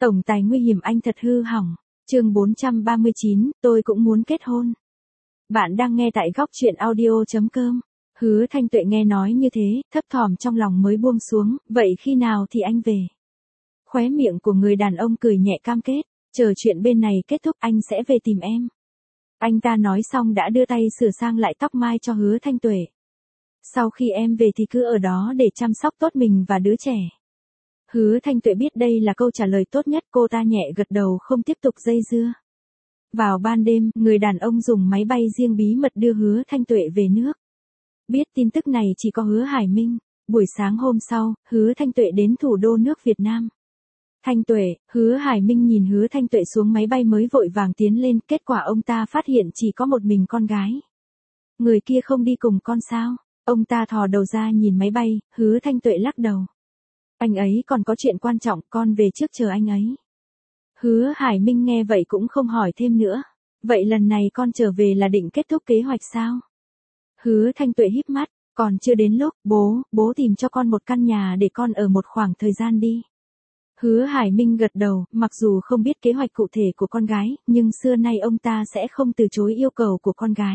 Tổng tài nguy hiểm anh thật hư hỏng. Chương 439, tôi cũng muốn kết hôn. Bạn đang nghe tại góc truyện audio.com. Hứa Thanh Tuệ nghe nói như thế, thấp thỏm trong lòng mới buông xuống, vậy khi nào thì anh về? Khóe miệng của người đàn ông cười nhẹ cam kết, chờ chuyện bên này kết thúc anh sẽ về tìm em. Anh ta nói xong đã đưa tay sửa sang lại tóc mai cho Hứa Thanh Tuệ. Sau khi em về thì cứ ở đó để chăm sóc tốt mình và đứa trẻ. Hứa Thanh Tuệ biết đây là câu trả lời tốt nhất, cô ta nhẹ gật đầu không tiếp tục dây dưa. Vào ban đêm, người đàn ông dùng máy bay riêng bí mật đưa Hứa Thanh Tuệ về nước. Biết tin tức này chỉ có Hứa Hải Minh. Buổi sáng hôm sau, Hứa Thanh Tuệ đến thủ đô nước Việt Nam. Thanh Tuệ, Hứa Hải Minh nhìn Hứa Thanh Tuệ xuống máy bay mới vội vàng tiến lên, kết quả ông ta phát hiện chỉ có một mình con gái. Người kia không đi cùng con sao? Ông ta thò đầu ra nhìn máy bay, Hứa Thanh Tuệ lắc đầu. Anh ấy còn có chuyện quan trọng, con về trước chờ anh ấy. Hứa Hải Minh nghe vậy cũng không hỏi thêm nữa. Vậy lần này con trở về là định kết thúc kế hoạch sao? Hứa Thanh Tuệ híp mắt, còn chưa đến lúc, bố tìm cho con một căn nhà để con ở một khoảng thời gian đi. Hứa Hải Minh gật đầu, mặc dù không biết kế hoạch cụ thể của con gái, nhưng xưa nay ông ta sẽ không từ chối yêu cầu của con gái.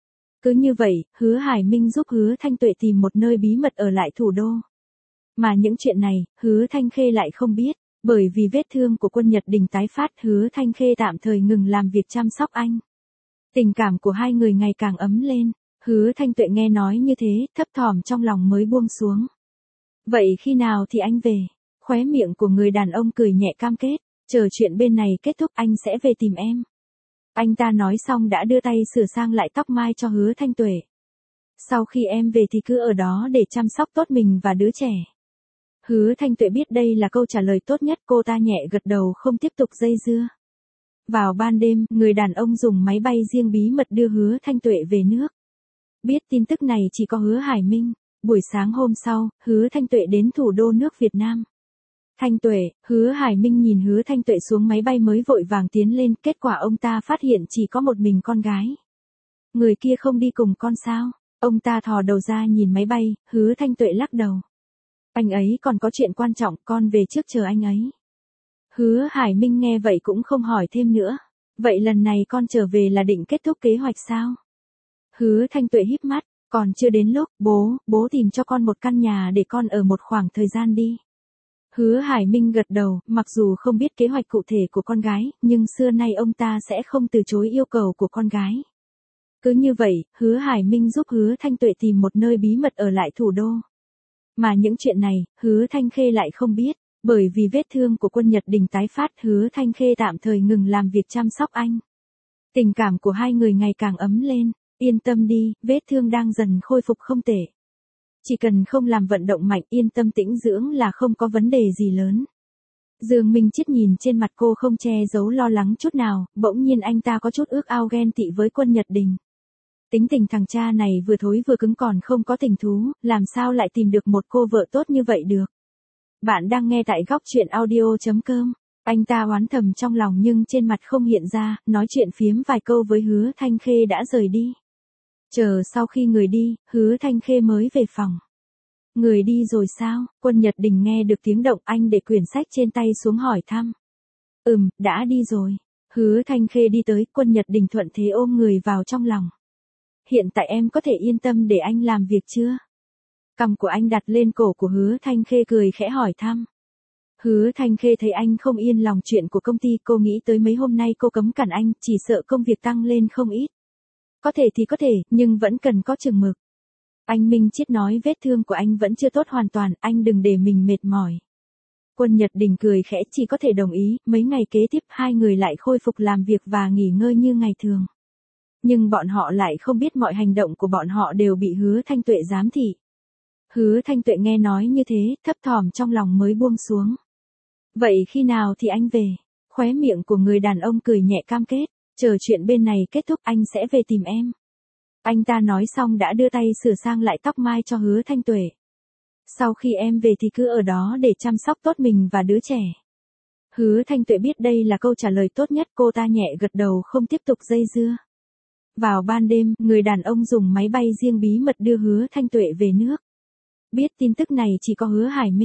Cứ như vậy, Hứa Hải Minh giúp Hứa Thanh Tuệ tìm một nơi bí mật ở lại thủ đô. Mà những chuyện này, Hứa Thanh Khê lại không biết, bởi vì vết thương của Quân Nhật Đình tái phát, Hứa Thanh Khê tạm thời ngừng làm việc chăm sóc anh. Tình cảm của hai người ngày càng ấm lên, Hứa Thanh Tuệ nghe nói như thế, thấp thỏm trong lòng mới buông xuống. Vậy khi nào thì anh về? Khóe miệng của người đàn ông cười nhẹ cam kết, chờ chuyện bên này kết thúc anh sẽ về tìm em. Anh ta nói xong đã đưa tay sửa sang lại tóc mai cho Hứa Thanh Tuệ. Sau khi em về thì cứ ở đó để chăm sóc tốt mình và đứa trẻ. Hứa Thanh Tuệ biết đây là câu trả lời tốt nhất, cô ta nhẹ gật đầu không tiếp tục dây dưa. Vào ban đêm, người đàn ông dùng máy bay riêng bí mật đưa Hứa Thanh Tuệ về nước. Biết tin tức này chỉ có Hứa Hải Minh. Buổi sáng hôm sau, Hứa Thanh Tuệ đến thủ đô nước Việt Nam. Thanh Tuệ, Hứa Hải Minh nhìn Hứa Thanh Tuệ xuống máy bay mới vội vàng tiến lên, kết quả ông ta phát hiện chỉ có một mình con gái. Người kia không đi cùng con sao? Ông ta thò đầu ra nhìn máy bay, Hứa Thanh Tuệ lắc đầu. Anh ấy còn có chuyện quan trọng, con về trước chờ anh ấy. Hứa Hải Minh nghe vậy cũng không hỏi thêm nữa. Vậy lần này con trở về là định kết thúc kế hoạch sao? Hứa Thanh Tuệ híp mắt, còn chưa đến lúc, bố tìm cho con một căn nhà để con ở một khoảng thời gian đi. Hứa Hải Minh gật đầu, mặc dù không biết kế hoạch cụ thể của con gái, nhưng xưa nay ông ta sẽ không từ chối yêu cầu của con gái. Cứ như vậy, Hứa Hải Minh giúp Hứa Thanh Tuệ tìm một nơi bí mật ở lại thủ đô. Mà những chuyện này, Hứa Thanh Khê lại không biết, bởi vì vết thương của Quân Nhật Đình tái phát, Hứa Thanh Khê tạm thời ngừng làm việc chăm sóc anh. Tình cảm của hai người ngày càng ấm lên, yên tâm đi, vết thương đang dần khôi phục không tệ. Chỉ cần không làm vận động mạnh, yên tâm tĩnh dưỡng là không có vấn đề gì lớn. Dương Minh Chiết nhìn trên mặt cô không che giấu lo lắng chút nào, bỗng nhiên anh ta có chút ước ao ghen tị với Quân Nhật Đình. Tính tình thằng cha này vừa thối vừa cứng còn không có tình thú, làm sao lại tìm được một cô vợ tốt như vậy được. Bạn đang nghe tại góc truyện audio.com. Anh ta oán thầm trong lòng nhưng trên mặt không hiện ra, nói chuyện phiếm vài câu với Hứa Thanh Khê đã rời đi. Chờ sau khi người đi, Hứa Thanh Khê mới về phòng. Người đi rồi sao? Quân Nhật Đình nghe được tiếng động, anh để quyển sách trên tay xuống hỏi thăm. Đã đi rồi. Hứa Thanh Khê đi tới, Quân Nhật Đình thuận thế ôm người vào trong lòng. Hiện tại em có thể yên tâm để anh làm việc chưa? Cằm của anh đặt lên cổ của Hứa Thanh Khê cười khẽ hỏi thăm. Hứa Thanh Khê thấy anh không yên lòng chuyện của công ty, cô nghĩ tới mấy hôm nay cô cấm cản anh, chỉ sợ công việc tăng lên không ít. Có thể thì có thể, nhưng vẫn cần có chừng mực. Anh Minh Chiết nói vết thương của anh vẫn chưa tốt hoàn toàn, anh đừng để mình mệt mỏi. Quân Nhật Đình cười khẽ chỉ có thể đồng ý, mấy ngày kế tiếp hai người lại khôi phục làm việc và nghỉ ngơi như ngày thường. Nhưng bọn họ lại không biết mọi hành động của bọn họ đều bị Hứa Thanh Tuệ giám thị. Hứa Thanh Tuệ nghe nói như thế, thấp thỏm trong lòng mới buông xuống. Vậy khi nào thì anh về? Khóe miệng của người đàn ông cười nhẹ cam kết, chờ chuyện bên này kết thúc anh sẽ về tìm em. Anh ta nói xong đã đưa tay sửa sang lại tóc mai cho Hứa Thanh Tuệ. Sau khi em về thì cứ ở đó để chăm sóc tốt mình và đứa trẻ. Hứa Thanh Tuệ biết đây là câu trả lời tốt nhất, cô ta nhẹ gật đầu không tiếp tục dây dưa. Vào ban đêm, người đàn ông dùng máy bay riêng bí mật đưa Hứa Thanh Tuệ về nước. Biết tin tức này chỉ có Hứa Hải Minh.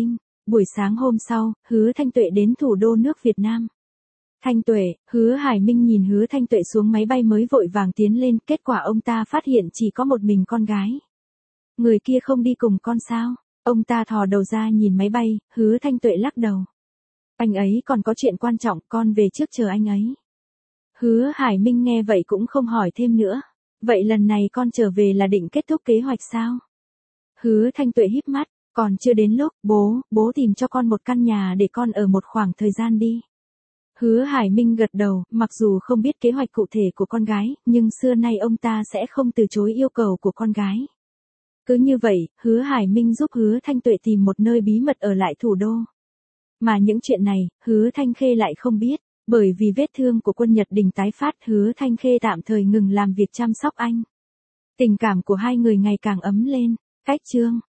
Buổi sáng hôm sau, Hứa Thanh Tuệ đến thủ đô nước Việt Nam. Thanh Tuệ, Hứa Hải Minh nhìn Hứa Thanh Tuệ xuống máy bay mới vội vàng tiến lên, kết quả ông ta phát hiện chỉ có một mình con gái. Người kia không đi cùng con sao? Ông ta thò đầu ra nhìn máy bay, Hứa Thanh Tuệ lắc đầu. Anh ấy còn có chuyện quan trọng, con về trước chờ anh ấy. Hứa Hải Minh nghe vậy cũng không hỏi thêm nữa. Vậy lần này con trở về là định kết thúc kế hoạch sao? Hứa Thanh Tuệ híp mắt, còn chưa đến lúc, bố tìm cho con một căn nhà để con ở một khoảng thời gian đi. Hứa Hải Minh gật đầu, mặc dù không biết kế hoạch cụ thể của con gái, nhưng xưa nay ông ta sẽ không từ chối yêu cầu của con gái. Cứ như vậy, Hứa Hải Minh giúp Hứa Thanh Tuệ tìm một nơi bí mật ở lại thủ đô. Mà những chuyện này, Hứa Thanh Khê lại không biết, bởi vì vết thương của Quân Nhật Đình tái phát, Hứa Thanh Khê tạm thời ngừng làm việc chăm sóc anh. Tình cảm của hai người ngày càng ấm lên. Cách chương